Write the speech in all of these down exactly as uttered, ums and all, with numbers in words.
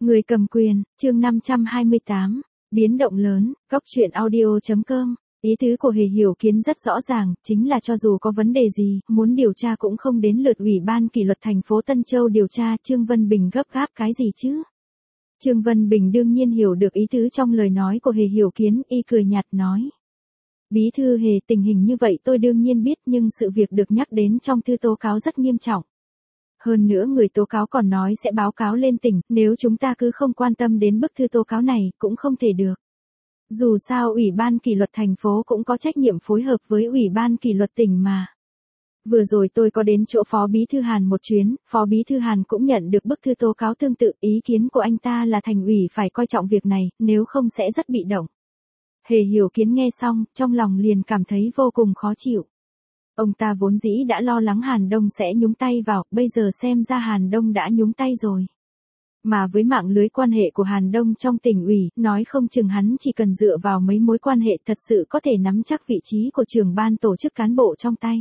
Người cầm quyền, chương năm trăm hai mươi tám, biến động lớn, góc truyện audio chấm com. Ý tứ của Hề Hiểu Kiến rất rõ ràng, chính là cho dù có vấn đề gì, muốn điều tra cũng không đến lượt Ủy ban kỷ luật thành phố Tân Châu điều tra. Trương Vân Bình gấp gáp cái gì chứ? Trương Vân Bình đương nhiên hiểu được ý tứ trong lời nói của Hề Hiểu Kiến, y cười nhạt nói. Bí thư Hề, tình hình như vậy tôi đương nhiên biết, nhưng sự việc được nhắc đến trong thư tố cáo rất nghiêm trọng. Hơn nữa người tố cáo còn nói sẽ báo cáo lên tỉnh, nếu chúng ta cứ không quan tâm đến bức thư tố cáo này, cũng không thể được. Dù sao Ủy ban kỷ luật thành phố cũng có trách nhiệm phối hợp với Ủy ban kỷ luật tỉnh mà. Vừa rồi tôi có đến chỗ Phó Bí Thư Hàn một chuyến, Phó Bí Thư Hàn cũng nhận được bức thư tố cáo tương tự, ý kiến của anh ta là thành ủy phải coi trọng việc này, nếu không sẽ rất bị động. Hề Hiểu Kiến nghe xong, trong lòng liền cảm thấy vô cùng khó chịu. Ông ta vốn dĩ đã lo lắng Hàn Đông sẽ nhúng tay vào, bây giờ xem ra Hàn Đông đã nhúng tay rồi. Mà với mạng lưới quan hệ của Hàn Đông trong tỉnh ủy, nói không chừng hắn chỉ cần dựa vào mấy mối quan hệ thật sự có thể nắm chắc vị trí của trưởng ban tổ chức cán bộ trong tay.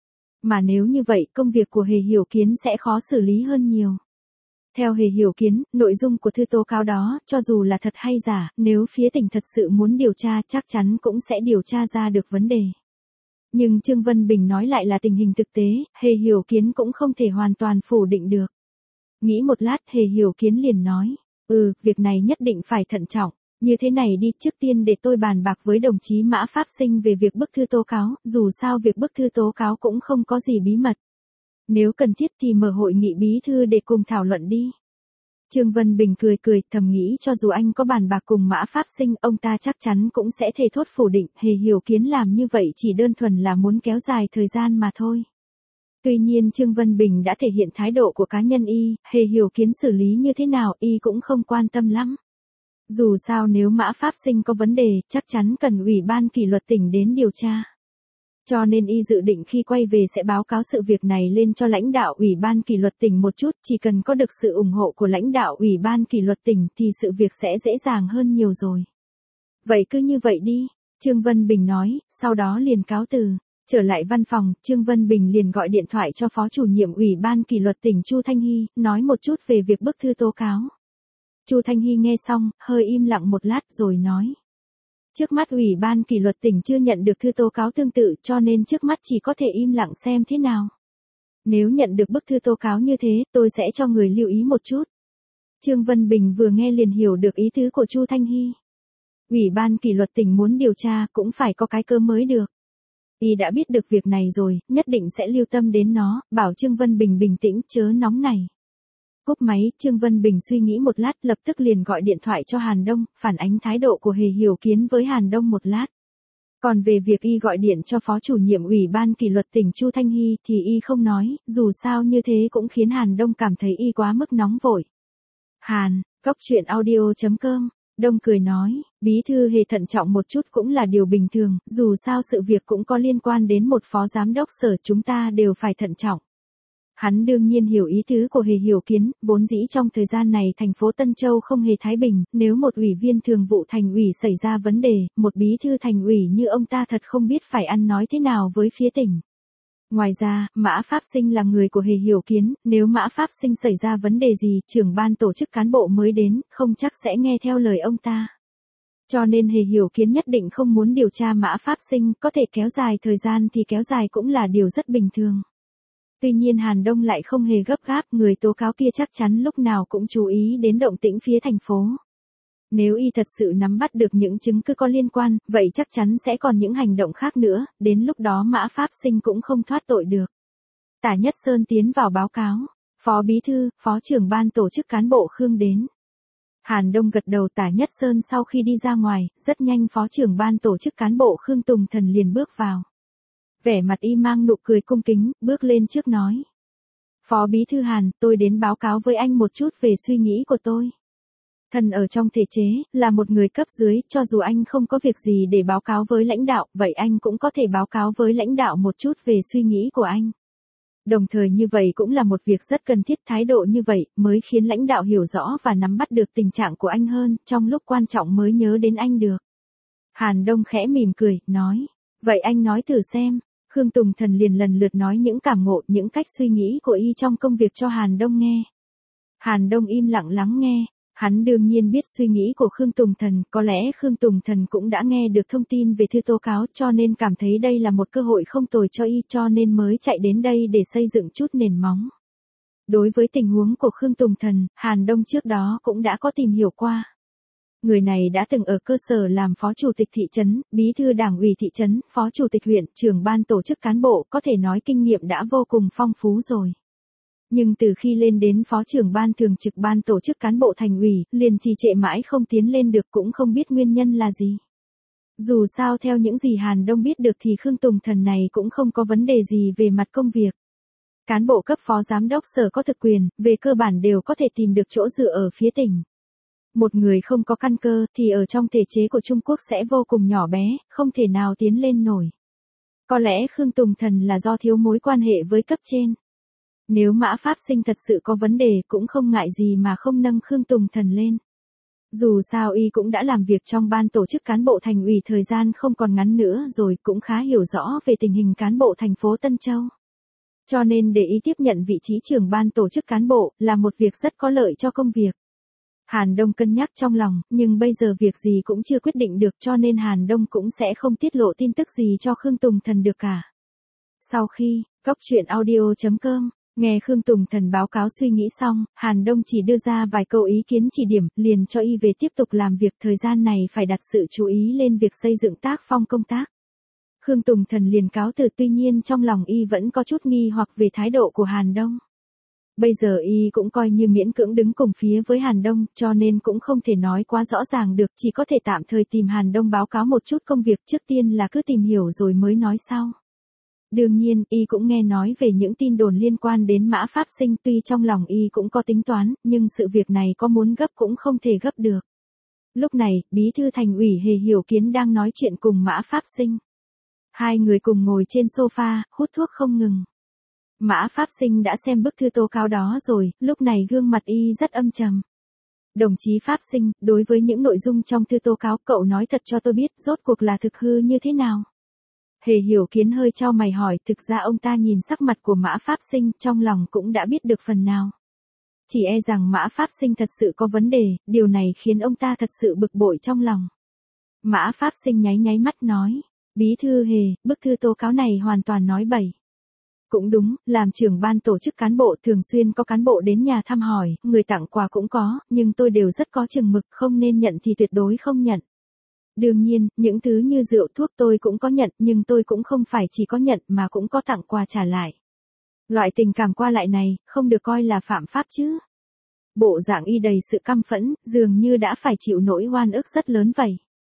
Mà nếu như vậy, công việc của Hề Hiểu Kiến sẽ khó xử lý hơn nhiều. Theo Hề Hiểu Kiến, nội dung của thư tố cáo đó, cho dù là thật hay giả, nếu phía tỉnh thật sự muốn điều tra chắc chắn cũng sẽ điều tra ra được vấn đề. Nhưng Trương Vân Bình nói lại là tình hình thực tế, Hề Hiểu Kiến cũng không thể hoàn toàn phủ định được. Nghĩ một lát, Hề Hiểu Kiến liền nói, ừ, việc này nhất định phải thận trọng, như thế này đi, trước tiên để tôi bàn bạc với đồng chí Mã Pháp Sinh về việc bức thư tố cáo, dù sao việc bức thư tố cáo cũng không có gì bí mật. Nếu cần thiết thì mở hội nghị bí thư để cùng thảo luận đi. Trương Vân Bình cười cười, thầm nghĩ cho dù anh có bàn bạc cùng Mã Pháp Sinh, ông ta chắc chắn cũng sẽ thề thốt phủ định, Hề Hiểu Kiến làm như vậy chỉ đơn thuần là muốn kéo dài thời gian mà thôi. Tuy nhiên Trương Vân Bình đã thể hiện thái độ của cá nhân y, Hề Hiểu Kiến xử lý như thế nào y cũng không quan tâm lắm. Dù sao nếu Mã Pháp Sinh có vấn đề, chắc chắn cần Ủy ban kỷ luật tỉnh đến điều tra. Cho nên y dự định khi quay về sẽ báo cáo sự việc này lên cho lãnh đạo Ủy ban kỷ luật tỉnh một chút, chỉ cần có được sự ủng hộ của lãnh đạo Ủy ban kỷ luật tỉnh thì sự việc sẽ dễ dàng hơn nhiều rồi. Vậy cứ như vậy đi, Trương Vân Bình nói, sau đó liền cáo từ. Trở lại văn phòng, Trương Vân Bình liền gọi điện thoại cho Phó Chủ nhiệm Ủy ban kỷ luật tỉnh Chu Thanh Hy, nói một chút về việc bức thư tố cáo. Chu Thanh Hy nghe xong, hơi im lặng một lát rồi nói. Trước mắt Ủy ban kỷ luật tỉnh chưa nhận được thư tố cáo tương tự, cho nên trước mắt chỉ có thể im lặng xem thế nào. Nếu nhận được bức thư tố cáo như thế, tôi sẽ cho người lưu ý một chút. Trương Vân Bình vừa nghe liền hiểu được ý tứ của Chu Thanh Hy. Ủy ban kỷ luật tỉnh muốn điều tra cũng phải có cái cơ mới được. Y đã biết được việc này rồi, nhất định sẽ lưu tâm đến nó, bảo Trương Vân Bình bình tĩnh, chớ nóng này. Cúp máy, Trương Vân Bình suy nghĩ một lát, lập tức liền gọi điện thoại cho Hàn Đông, phản ánh thái độ của Hề Hiểu Kiến với Hàn Đông một lát. Còn về việc y gọi điện cho Phó Chủ nhiệm Ủy ban kỷ luật tỉnh Chu Thanh Hy thì y không nói, dù sao như thế cũng khiến Hàn Đông cảm thấy y quá mức nóng vội. Hàn, góc truyện audio chấm com. Đông cười nói, bí thư Hề thận trọng một chút cũng là điều bình thường, dù sao sự việc cũng có liên quan đến một phó giám đốc sở, chúng ta đều phải thận trọng. Hắn đương nhiên hiểu ý tứ của Hề Hiểu Kiến, vốn dĩ trong thời gian này thành phố Tân Châu không hề thái bình, nếu một ủy viên thường vụ thành ủy xảy ra vấn đề, một bí thư thành ủy như ông ta thật không biết phải ăn nói thế nào với phía tỉnh. Ngoài ra, Mã Pháp Sinh là người của Hề Hiểu Kiến, nếu Mã Pháp Sinh xảy ra vấn đề gì, trưởng ban tổ chức cán bộ mới đến, không chắc sẽ nghe theo lời ông ta. Cho nên Hề Hiểu Kiến nhất định không muốn điều tra Mã Pháp Sinh, có thể kéo dài thời gian thì kéo dài cũng là điều rất bình thường. Tuy nhiên Hàn Đông lại không hề gấp gáp, người tố cáo kia chắc chắn lúc nào cũng chú ý đến động tĩnh phía thành phố. Nếu y thật sự nắm bắt được những chứng cứ có liên quan, vậy chắc chắn sẽ còn những hành động khác nữa, đến lúc đó Mã Pháp Sinh cũng không thoát tội được. Tả Nhất Sơn tiến vào báo cáo, Phó Bí Thư, Phó trưởng ban tổ chức cán bộ Khương đến. Hàn Đông gật đầu. Tả Nhất Sơn sau khi đi ra ngoài, rất nhanh Phó trưởng ban tổ chức cán bộ Khương Tùng Thần liền bước vào. Vẻ mặt y mang nụ cười cung kính, bước lên trước nói. Phó Bí Thư Hàn, tôi đến báo cáo với anh một chút về suy nghĩ của tôi. Thần ở trong thể chế, là một người cấp dưới, cho dù anh không có việc gì để báo cáo với lãnh đạo, vậy anh cũng có thể báo cáo với lãnh đạo một chút về suy nghĩ của anh. Đồng thời như vậy cũng là một việc rất cần thiết, thái độ như vậy mới khiến lãnh đạo hiểu rõ và nắm bắt được tình trạng của anh hơn, trong lúc quan trọng mới nhớ đến anh được. Hàn Đông khẽ mỉm cười, nói, vậy anh nói thử xem. Khương Tùng Thần liền lần lượt nói những cảm ngộ, những cách suy nghĩ của y trong công việc cho Hàn Đông nghe. Hàn Đông im lặng lắng nghe, Hắn đương nhiên biết suy nghĩ của Khương Tùng Thần, có lẽ Khương Tùng Thần cũng đã nghe được thông tin về thư tố cáo cho nên cảm thấy đây là một cơ hội không tồi cho y cho nên mới chạy đến đây để xây dựng chút nền móng. Đối với tình huống của Khương Tùng Thần, Hàn Đông trước đó cũng đã có tìm hiểu qua. Người này đã từng ở cơ sở làm phó chủ tịch thị trấn, bí thư đảng ủy thị trấn, phó chủ tịch huyện, trưởng ban tổ chức cán bộ, có thể nói kinh nghiệm đã vô cùng phong phú rồi. Nhưng từ khi lên đến phó trưởng ban thường trực ban tổ chức cán bộ thành ủy, liền trì trệ mãi không tiến lên được cũng không biết nguyên nhân là gì. Dù sao theo những gì Hàn Đông biết được thì Khương Tùng Thần này cũng không có vấn đề gì về mặt công việc. Cán bộ cấp phó giám đốc sở có thực quyền, về cơ bản đều có thể tìm được chỗ dựa ở phía tỉnh. Một người không có căn cơ thì ở trong thể chế của Trung Quốc sẽ vô cùng nhỏ bé, không thể nào tiến lên nổi. Có lẽ Khương Tùng Thần là do thiếu mối quan hệ với cấp trên. Nếu Mã Pháp Sinh thật sự có vấn đề cũng không ngại gì mà không nâng Khương Tùng Thần lên. Dù sao y cũng đã làm việc trong ban tổ chức cán bộ thành ủy thời gian không còn ngắn nữa rồi, cũng khá hiểu rõ về tình hình cán bộ thành phố Tân Châu. Cho nên để y tiếp nhận vị trí trưởng ban tổ chức cán bộ là một việc rất có lợi cho công việc. Hàn Đông cân nhắc trong lòng, nhưng bây giờ việc gì cũng chưa quyết định được cho nên Hàn Đông cũng sẽ không tiết lộ tin tức gì cho Khương Tùng Thần được cả. Sau khi, Cóc Truyện Audio chấm com, nghe Khương Tùng Thần báo cáo suy nghĩ xong, Hàn Đông chỉ đưa ra vài câu ý kiến chỉ điểm, liền cho y về tiếp tục làm việc thời gian này phải đặt sự chú ý lên việc xây dựng tác phong công tác. Khương Tùng Thần liền cáo từ tuy nhiên trong lòng y vẫn có chút nghi hoặc về thái độ của Hàn Đông. Bây giờ y cũng coi như miễn cưỡng đứng cùng phía với Hàn Đông cho nên cũng không thể nói quá rõ ràng được, chỉ có thể tạm thời tìm Hàn Đông báo cáo một chút công việc, trước tiên là cứ tìm hiểu rồi mới nói sau. Đương nhiên, y cũng nghe nói về những tin đồn liên quan đến Mã Pháp Sinh, tuy trong lòng y cũng có tính toán, nhưng sự việc này có muốn gấp cũng không thể gấp được. Lúc này, bí thư thành ủy Hề Hiểu Kiến đang nói chuyện cùng Mã Pháp Sinh. Hai người cùng ngồi trên sofa, hút thuốc không ngừng. Mã Pháp Sinh đã xem bức thư tố cáo đó rồi, lúc này gương mặt y rất âm trầm. Đồng chí Pháp Sinh, đối với những nội dung trong thư tố cáo, cậu nói thật cho tôi biết, rốt cuộc là thực hư như thế nào? Hề Hiểu Kiến hơi chau mày hỏi, thực ra ông ta nhìn sắc mặt của Mã Pháp Sinh, trong lòng cũng đã biết được phần nào. Chỉ e rằng Mã Pháp Sinh thật sự có vấn đề, điều này khiến ông ta thật sự bực bội trong lòng. Mã Pháp Sinh nháy nháy mắt nói, bí thư Hề, bức thư tố cáo này hoàn toàn nói bậy. Cũng đúng, làm trưởng ban tổ chức cán bộ thường xuyên có cán bộ đến nhà thăm hỏi, người tặng quà cũng có, nhưng tôi đều rất có chừng mực, không nên nhận thì tuyệt đối không nhận. Đương nhiên, những thứ như rượu thuốc tôi cũng có nhận, nhưng tôi cũng không phải chỉ có nhận mà cũng có tặng quà trả lại. Loại tình cảm qua lại này, không được coi là phạm pháp chứ. Bộ dạng y đầy sự căm phẫn, dường như đã phải chịu nỗi oan ức rất lớn vậy.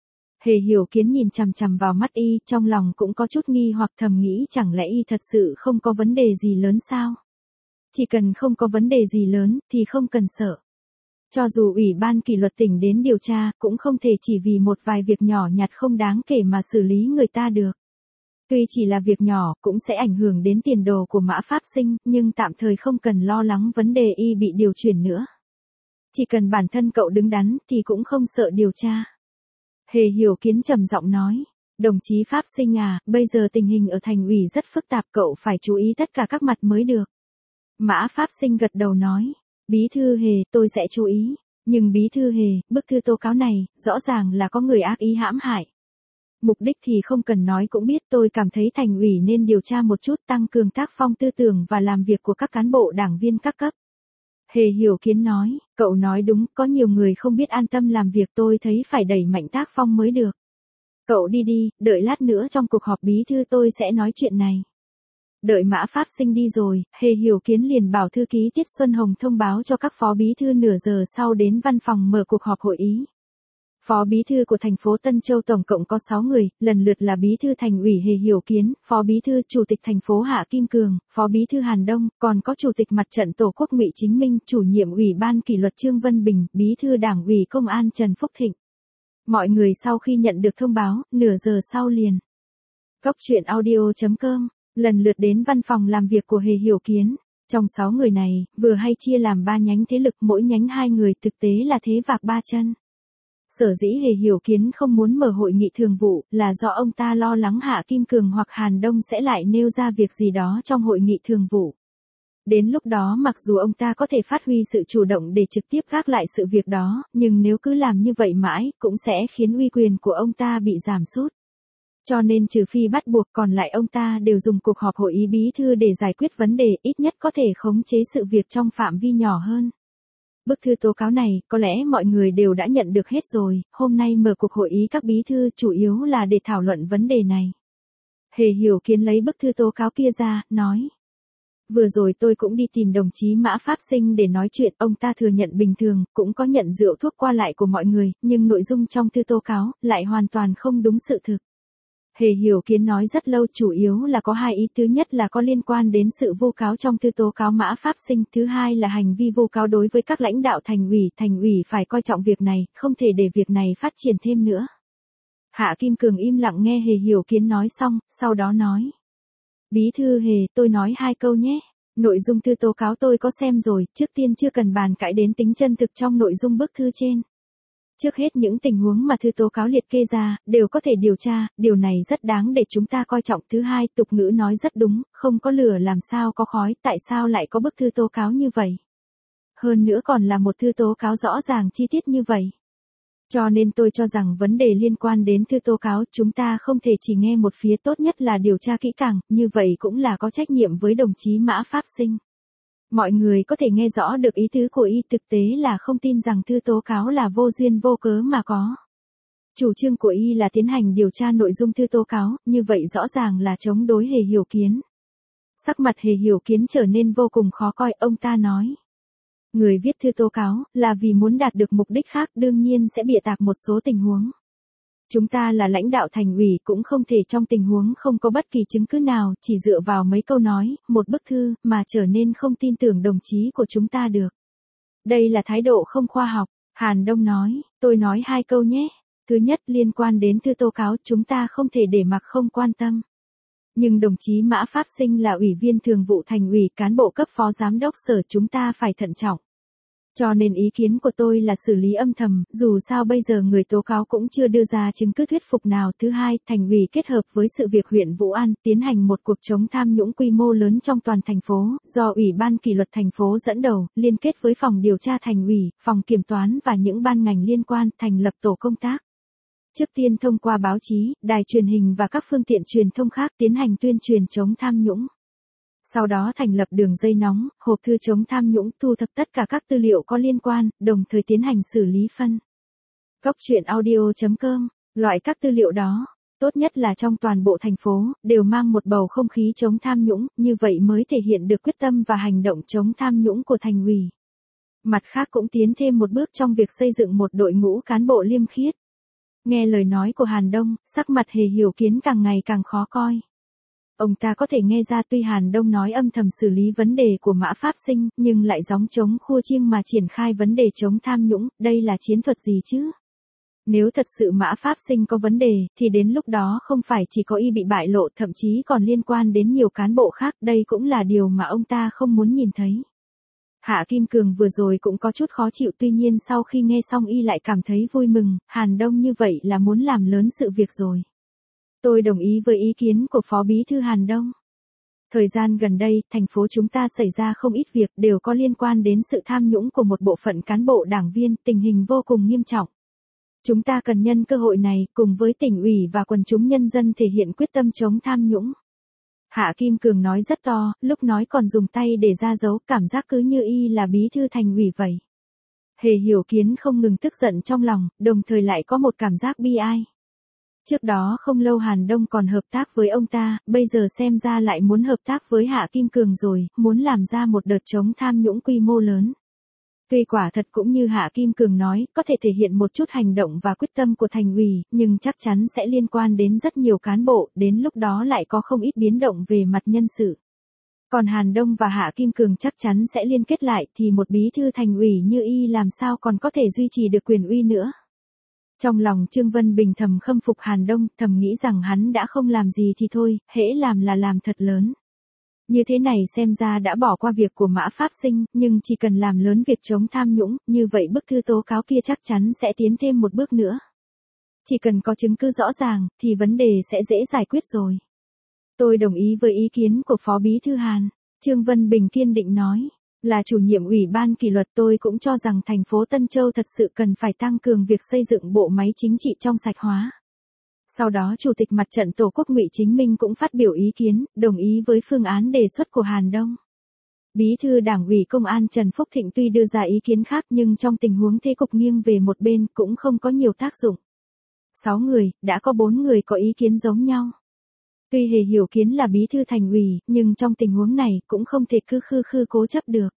Hề Hiểu Kiến nhìn chằm chằm vào mắt y, trong lòng cũng có chút nghi hoặc thầm nghĩ chẳng lẽ y thật sự không có vấn đề gì lớn sao? Chỉ cần không có vấn đề gì lớn, thì không cần sợ. Cho dù Ủy ban kỷ luật tỉnh đến điều tra, cũng không thể chỉ vì một vài việc nhỏ nhặt không đáng kể mà xử lý người ta được. Tuy chỉ là việc nhỏ, cũng sẽ ảnh hưởng đến tiền đồ của Mã Pháp Sinh, nhưng tạm thời không cần lo lắng vấn đề y bị điều chuyển nữa. Chỉ cần bản thân cậu đứng đắn, thì cũng không sợ điều tra. Hề Hiểu Kiến trầm giọng nói, đồng chí Pháp Sinh à, bây giờ tình hình ở thành ủy rất phức tạp, cậu phải chú ý tất cả các mặt mới được. Mã Pháp Sinh gật đầu nói, bí thư Hề, tôi sẽ chú ý, nhưng bí thư Hề, bức thư tố cáo này, rõ ràng là có người ác ý hãm hại. Mục đích thì không cần nói cũng biết, tôi cảm thấy thành ủy nên điều tra một chút, tăng cường tác phong tư tưởng và làm việc của các cán bộ đảng viên các cấp. Hề Hiểu Kiến nói, cậu nói đúng, có nhiều người không biết an tâm làm việc, tôi thấy phải đẩy mạnh tác phong mới được. Cậu đi đi, đợi lát nữa trong cuộc họp bí thư tôi sẽ nói chuyện này. Đợi Mã Pháp Sinh đi rồi, Hề Hiểu Kiến liền bảo thư ký Tiết Xuân Hồng thông báo cho các phó bí thư nửa giờ sau đến văn phòng mở cuộc họp hội ý. Phó bí thư của thành phố Tân Châu tổng cộng có sáu người, lần lượt là bí thư thành ủy Hề Hiểu Kiến, phó bí thư chủ tịch thành phố Hạ Kim Cường, phó bí thư Hàn Đông, còn có chủ tịch mặt trận Tổ quốc Ngụy Chính Minh, chủ nhiệm ủy ban kỷ luật Trương Vân Bình, bí thư đảng ủy công an Trần Phúc Thịnh. Mọi người sau khi nhận được thông báo, nửa giờ sau liền. Cóc Truyện Audio chấm com, lần lượt đến văn phòng làm việc của Hề Hiểu Kiến. Trong sáu người này, vừa hay chia làm ba nhánh thế lực, mỗi nhánh hai người, thực tế là thế vạc ba chân. Sở dĩ Hề Hiểu Kiến không muốn mở hội nghị thường vụ, là do ông ta lo lắng Hạ Kim Cường hoặc Hàn Đông sẽ lại nêu ra việc gì đó trong hội nghị thường vụ. Đến lúc đó mặc dù ông ta có thể phát huy sự chủ động để trực tiếp gác lại sự việc đó, nhưng nếu cứ làm như vậy mãi, cũng sẽ khiến uy quyền của ông ta bị giảm sút. Cho nên trừ phi bắt buộc, còn lại ông ta đều dùng cuộc họp hội ý bí thư để giải quyết vấn đề, ít nhất có thể khống chế sự việc trong phạm vi nhỏ hơn. Bức thư tố cáo này, có lẽ mọi người đều đã nhận được hết rồi, hôm nay mở cuộc hội ý các bí thư chủ yếu là để thảo luận vấn đề này. Hề Hiểu Kiến lấy bức thư tố cáo kia ra, nói. Vừa rồi tôi cũng đi tìm đồng chí Mã Pháp Sinh để nói chuyện, ông ta thừa nhận bình thường, cũng có nhận rượu thuốc qua lại của mọi người, nhưng nội dung trong thư tố cáo lại hoàn toàn không đúng sự thực. Hề Hiểu Kiến nói rất lâu, chủ yếu là có hai ý, thứ nhất là có liên quan đến sự vu cáo trong thư tố cáo Mã Pháp Sinh, thứ hai là hành vi vu cáo đối với các lãnh đạo thành ủy, thành ủy phải coi trọng việc này, không thể để việc này phát triển thêm nữa. Hạ Kim Cường im lặng nghe Hề Hiểu Kiến nói xong, sau đó nói. Bí thư Hề, tôi nói hai câu nhé. Nội dung thư tố cáo tôi có xem rồi, trước tiên chưa cần bàn cãi đến tính chân thực trong nội dung bức thư trên. Trước hết những tình huống mà thư tố cáo liệt kê ra, đều có thể điều tra, điều này rất đáng để chúng ta coi trọng. Thứ hai, tục ngữ nói rất đúng, không có lửa làm sao có khói, tại sao lại có bức thư tố cáo như vậy? Hơn nữa còn là một thư tố cáo rõ ràng chi tiết như vậy. Cho nên tôi cho rằng vấn đề liên quan đến thư tố cáo, chúng ta không thể chỉ nghe một phía, tốt nhất là điều tra kỹ càng, như vậy cũng là có trách nhiệm với đồng chí Mã Pháp Sinh. Mọi người có thể nghe rõ được ý tứ của y, thực tế là không tin rằng thư tố cáo là vô duyên vô cớ mà có. Chủ trương của y là tiến hành điều tra nội dung thư tố cáo, như vậy rõ ràng là chống đối Hề Hiểu Kiến. Sắc mặt Hề Hiểu Kiến trở nên vô cùng khó coi, ông ta nói. Người viết thư tố cáo, là vì muốn đạt được mục đích khác, đương nhiên sẽ bịa tạc một số tình huống. Chúng ta là lãnh đạo thành ủy, cũng không thể trong tình huống không có bất kỳ chứng cứ nào, chỉ dựa vào mấy câu nói, một bức thư, mà trở nên không tin tưởng đồng chí của chúng ta được. Đây là thái độ không khoa học. Hàn Đông nói, tôi nói hai câu nhé. Thứ nhất, liên quan đến thư tố cáo, chúng ta không thể để mặc không quan tâm. Nhưng đồng chí Mã Pháp Sinh là ủy viên thường vụ thành ủy, cán bộ cấp phó giám đốc sở, chúng ta phải thận trọng. Cho nên ý kiến của tôi là xử lý âm thầm, dù sao bây giờ người tố cáo cũng chưa đưa ra chứng cứ thuyết phục nào. Thứ hai, thành ủy kết hợp với sự việc huyện Vũ An, tiến hành một cuộc chống tham nhũng quy mô lớn trong toàn thành phố, do Ủy ban kỷ luật thành phố dẫn đầu, liên kết với phòng điều tra thành ủy, phòng kiểm toán và những ban ngành liên quan, thành lập tổ công tác. Trước tiên thông qua báo chí, đài truyền hình và các phương tiện truyền thông khác tiến hành tuyên truyền chống tham nhũng. Sau đó thành lập đường dây nóng, hộp thư chống tham nhũng, thu thập tất cả các tư liệu có liên quan, đồng thời tiến hành xử lý phân. Góc truyện audio chấm com, loại các tư liệu đó, tốt nhất là trong toàn bộ thành phố, đều mang một bầu không khí chống tham nhũng, như vậy mới thể hiện được quyết tâm và hành động chống tham nhũng của thành ủy. Mặt khác cũng tiến thêm một bước trong việc xây dựng một đội ngũ cán bộ liêm khiết. Nghe lời nói của Hàn Đông, sắc mặt Hề Hiểu Kiến càng ngày càng khó coi. Ông ta có thể nghe ra tuy Hàn Đông nói âm thầm xử lý vấn đề của Mã Pháp Sinh, nhưng lại gióng trống khua chiêng mà triển khai vấn đề chống tham nhũng, đây là chiến thuật gì chứ? Nếu thật sự Mã Pháp Sinh có vấn đề, thì đến lúc đó không phải chỉ có y bị bại lộ, thậm chí còn liên quan đến nhiều cán bộ khác, đây cũng là điều mà ông ta không muốn nhìn thấy. Hạ Kim Cường vừa rồi cũng có chút khó chịu, tuy nhiên sau khi nghe xong y lại cảm thấy vui mừng, Hàn Đông như vậy là muốn làm lớn sự việc rồi. Tôi đồng ý với ý kiến của Phó Bí thư Hàn Đông. Thời gian gần đây, thành phố chúng ta xảy ra không ít việc đều có liên quan đến sự tham nhũng của một bộ phận cán bộ đảng viên, tình hình vô cùng nghiêm trọng. Chúng ta cần nhân cơ hội này, cùng với tỉnh ủy và quần chúng nhân dân thể hiện quyết tâm chống tham nhũng. Hạ Kim Cường nói rất to, lúc nói còn dùng tay để ra dấu, cảm giác cứ như y là bí thư thành ủy vậy. Hề Hiểu Kiến không ngừng tức giận trong lòng, đồng thời lại có một cảm giác bi ai. Trước đó không lâu Hàn Đông còn hợp tác với ông ta, bây giờ xem ra lại muốn hợp tác với Hạ Kim Cường rồi, muốn làm ra một đợt chống tham nhũng quy mô lớn. Tuy quả thật cũng như Hạ Kim Cường nói, có thể thể hiện một chút hành động và quyết tâm của thành ủy, nhưng chắc chắn sẽ liên quan đến rất nhiều cán bộ, đến lúc đó lại có không ít biến động về mặt nhân sự. Còn Hàn Đông và Hạ Kim Cường chắc chắn sẽ liên kết lại, thì một bí thư thành ủy như y làm sao còn có thể duy trì được quyền uy nữa. Trong lòng Trương Vân Bình thầm khâm phục Hàn Đông, thầm nghĩ rằng hắn đã không làm gì thì thôi, hễ làm là làm thật lớn. Như thế này xem ra đã bỏ qua việc của Mã Pháp Sinh, nhưng chỉ cần làm lớn việc chống tham nhũng, như vậy bức thư tố cáo kia chắc chắn sẽ tiến thêm một bước nữa. Chỉ cần có chứng cứ rõ ràng, thì vấn đề sẽ dễ giải quyết rồi. Tôi đồng ý với ý kiến của Phó Bí thư Hàn. Trương Vân Bình kiên định nói. Là chủ nhiệm ủy ban kỷ luật tôi cũng cho rằng thành phố Tân Châu thật sự cần phải tăng cường việc xây dựng bộ máy chính trị trong sạch hóa. Sau đó Chủ tịch Mặt trận Tổ quốc Ngụy Chính Minh cũng phát biểu ý kiến, đồng ý với phương án đề xuất của Hàn Đông. Bí thư Đảng ủy Công an Trần Phúc Thịnh tuy đưa ra ý kiến khác nhưng trong tình huống thế cục nghiêng về một bên cũng không có nhiều tác dụng. Sáu người, đã có bốn người có ý kiến giống nhau. Tuy Hề Hiểu Kiến là bí thư thành ủy, nhưng trong tình huống này cũng không thể cứ khư khư cố chấp được.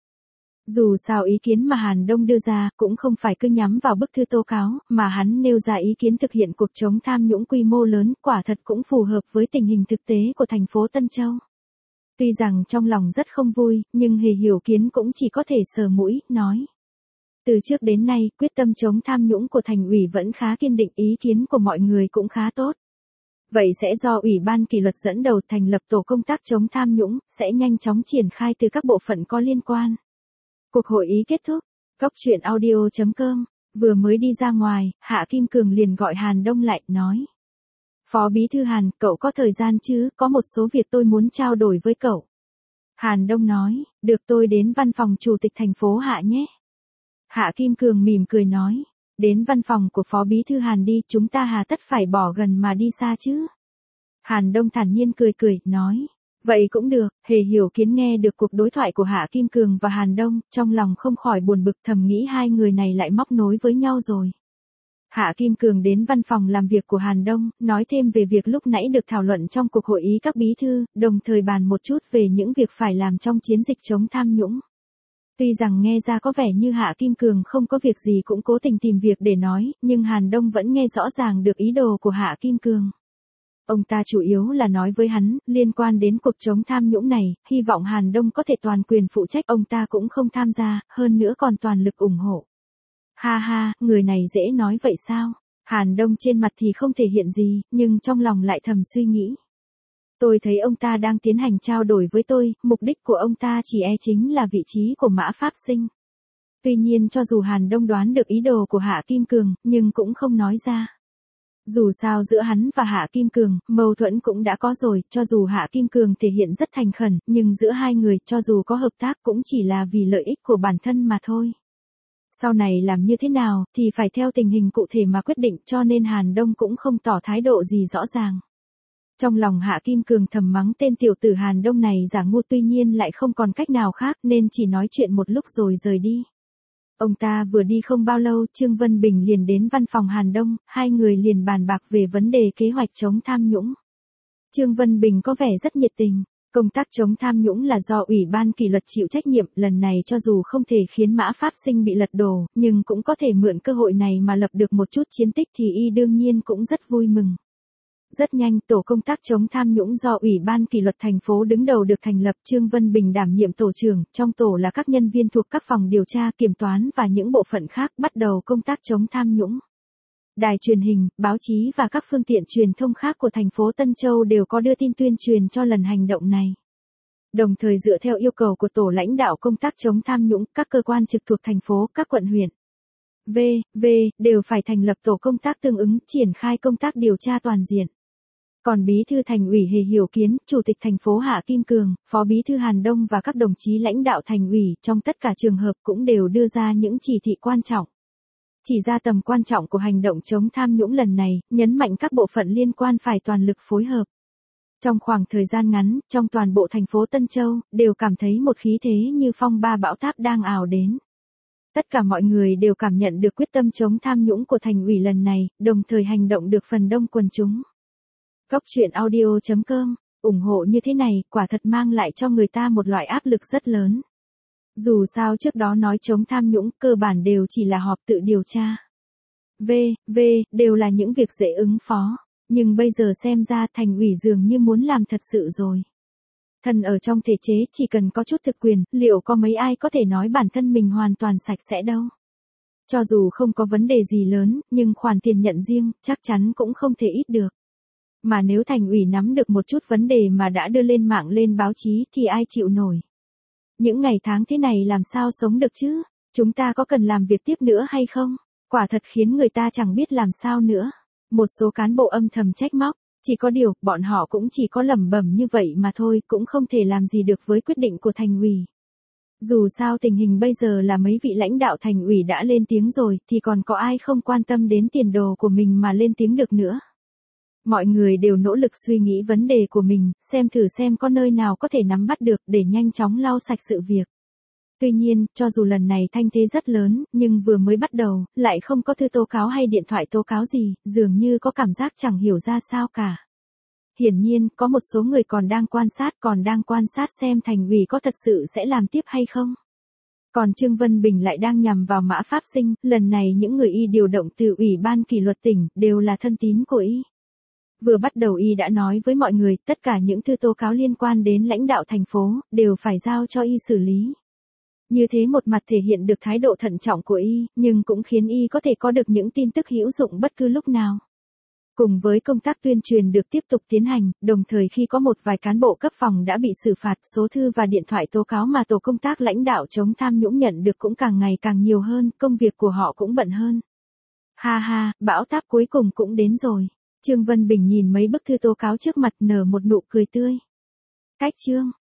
Dù sao ý kiến mà Hàn Đông đưa ra cũng không phải cứ nhắm vào bức thư tố cáo, mà hắn nêu ra ý kiến thực hiện cuộc chống tham nhũng quy mô lớn, quả thật cũng phù hợp với tình hình thực tế của thành phố Tân Châu. Tuy rằng trong lòng rất không vui, nhưng Hề Hiểu Kiến cũng chỉ có thể sờ mũi, nói. Từ trước đến nay, quyết tâm chống tham nhũng của thành ủy vẫn khá kiên định, ý kiến của mọi người cũng khá tốt. Vậy sẽ do Ủy ban kỷ luật dẫn đầu thành lập tổ công tác chống tham nhũng, sẽ nhanh chóng triển khai từ các bộ phận có liên quan. Cuộc hội ý kết thúc, góc truyện audio chấm com, vừa mới đi ra ngoài, Hạ Kim Cường liền gọi Hàn Đông lại, nói. Phó Bí thư Hàn, cậu có thời gian chứ, có một số việc tôi muốn trao đổi với cậu. Hàn Đông nói, được, tôi đến văn phòng Chủ tịch thành phố Hạ nhé. Hạ Kim Cường mỉm cười nói, đến văn phòng của Phó Bí thư Hàn đi, chúng ta hà tất phải bỏ gần mà đi xa chứ. Hàn Đông thản nhiên cười cười, nói. Vậy cũng được. Hề Hiểu Kiến nghe được cuộc đối thoại của Hạ Kim Cường và Hàn Đông, trong lòng không khỏi buồn bực, thầm nghĩ hai người này lại móc nối với nhau rồi. Hạ Kim Cường đến văn phòng làm việc của Hàn Đông, nói thêm về việc lúc nãy được thảo luận trong cuộc hội ý các bí thư, đồng thời bàn một chút về những việc phải làm trong chiến dịch chống tham nhũng. Tuy rằng nghe ra có vẻ như Hạ Kim Cường không có việc gì cũng cố tình tìm việc để nói, nhưng Hàn Đông vẫn nghe rõ ràng được ý đồ của Hạ Kim Cường. Ông ta chủ yếu là nói với hắn, liên quan đến cuộc chống tham nhũng này, hy vọng Hàn Đông có thể toàn quyền phụ trách, ông ta cũng không tham gia, hơn nữa còn toàn lực ủng hộ. Ha ha, người này dễ nói vậy sao? Hàn Đông trên mặt thì không thể hiện gì, nhưng trong lòng lại thầm suy nghĩ. Tôi thấy ông ta đang tiến hành trao đổi với tôi, mục đích của ông ta chỉ e chính là vị trí của Mã Pháp Sinh. Tuy nhiên cho dù Hàn Đông đoán được ý đồ của Hạ Kim Cường, nhưng cũng không nói ra. Dù sao giữa hắn và Hạ Kim Cường, mâu thuẫn cũng đã có rồi, cho dù Hạ Kim Cường thể hiện rất thành khẩn, nhưng giữa hai người cho dù có hợp tác cũng chỉ là vì lợi ích của bản thân mà thôi. Sau này làm như thế nào, thì phải theo tình hình cụ thể mà quyết định, cho nên Hàn Đông cũng không tỏ thái độ gì rõ ràng. Trong lòng Hạ Kim Cường thầm mắng tên tiểu tử Hàn Đông này giả ngu, tuy nhiên lại không còn cách nào khác nên chỉ nói chuyện một lúc rồi rời đi. Ông ta vừa đi không bao lâu, Trương Vân Bình liền đến văn phòng Hàn Đông, hai người liền bàn bạc về vấn đề kế hoạch chống tham nhũng. Trương Vân Bình có vẻ rất nhiệt tình. Công tác chống tham nhũng là do Ủy ban kỷ luật chịu trách nhiệm, lần này cho dù không thể khiến Mã Pháp Sinh bị lật đổ, nhưng cũng có thể mượn cơ hội này mà lập được một chút chiến tích thì y đương nhiên cũng rất vui mừng. Rất nhanh, tổ công tác chống tham nhũng do Ủy ban kỷ luật thành phố đứng đầu được thành lập, Trương Vân Bình đảm nhiệm tổ trưởng, trong tổ là các nhân viên thuộc các phòng điều tra, kiểm toán và những bộ phận khác, bắt đầu công tác chống tham nhũng. Đài truyền hình, báo chí và các phương tiện truyền thông khác của thành phố Tân Châu đều có đưa tin tuyên truyền cho lần hành động này. Đồng thời dựa theo yêu cầu của tổ lãnh đạo công tác chống tham nhũng, các cơ quan trực thuộc thành phố, các quận huyện, V, V, đều phải thành lập tổ công tác tương ứng, triển khai công tác điều tra toàn diện. Còn Bí thư Thành ủy Hề Hiểu Kiến, Chủ tịch thành phố Hạ Kim Cường, Phó Bí thư Hàn Đông và các đồng chí lãnh đạo thành ủy trong tất cả trường hợp cũng đều đưa ra những chỉ thị quan trọng. Chỉ ra tầm quan trọng của hành động chống tham nhũng lần này, nhấn mạnh các bộ phận liên quan phải toàn lực phối hợp. Trong khoảng thời gian ngắn, trong toàn bộ thành phố Tân Châu, đều cảm thấy một khí thế như phong ba bão táp đang ào đến. Tất cả mọi người đều cảm nhận được quyết tâm chống tham nhũng của thành ủy lần này, đồng thời hành động được phần đông quần chúng. Góc truyện audio chấm com, ủng hộ như thế này, quả thật mang lại cho người ta một loại áp lực rất lớn. Dù sao trước đó nói chống tham nhũng, cơ bản đều chỉ là họp tự điều tra. V, V, đều là những việc dễ ứng phó. Nhưng bây giờ xem ra thành ủy dường như muốn làm thật sự rồi. Thân ở trong thể chế chỉ cần có chút thực quyền, liệu có mấy ai có thể nói bản thân mình hoàn toàn sạch sẽ đâu. Cho dù không có vấn đề gì lớn, nhưng khoản tiền nhận riêng, chắc chắn cũng không thể ít được. Mà nếu thành ủy nắm được một chút vấn đề mà đã đưa lên mạng lên báo chí thì ai chịu nổi. Những ngày tháng thế này làm sao sống được chứ? Chúng ta có cần làm việc tiếp nữa hay không? Quả thật khiến người ta chẳng biết làm sao nữa. Một số cán bộ âm thầm trách móc. Chỉ có điều, bọn họ cũng chỉ có lẩm bẩm như vậy mà thôi, cũng không thể làm gì được với quyết định của thành ủy. Dù sao tình hình bây giờ là mấy vị lãnh đạo thành ủy đã lên tiếng rồi, thì còn có ai không quan tâm đến tiền đồ của mình mà lên tiếng được nữa. Mọi người đều nỗ lực suy nghĩ vấn đề của mình, xem thử xem có nơi nào có thể nắm bắt được để nhanh chóng lau sạch sự việc. Tuy nhiên, cho dù lần này thanh thế rất lớn, nhưng vừa mới bắt đầu, lại không có thư tố cáo hay điện thoại tố cáo gì, dường như có cảm giác chẳng hiểu ra sao cả. Hiển nhiên, có một số người còn đang quan sát, còn đang quan sát xem thành ủy có thật sự sẽ làm tiếp hay không. Còn Trương Vân Bình lại đang nhằm vào Mã Pháp Sinh, lần này những người y điều động từ Ủy ban kỷ luật tỉnh, đều là thân tín của y. Vừa bắt đầu y đã nói với mọi người, tất cả những thư tố cáo liên quan đến lãnh đạo thành phố, đều phải giao cho y xử lý. Như thế một mặt thể hiện được thái độ thận trọng của y, nhưng cũng khiến y có thể có được những tin tức hữu dụng bất cứ lúc nào. Cùng với công tác tuyên truyền được tiếp tục tiến hành, đồng thời khi có một vài cán bộ cấp phòng đã bị xử phạt, số thư và điện thoại tố cáo mà tổ công tác lãnh đạo chống tham nhũng nhận được cũng càng ngày càng nhiều hơn, công việc của họ cũng bận hơn. Ha ha, bão táp cuối cùng cũng đến rồi. Trương Vân Bình nhìn mấy bức thư tố cáo trước mặt nở một nụ cười tươi. Cách chương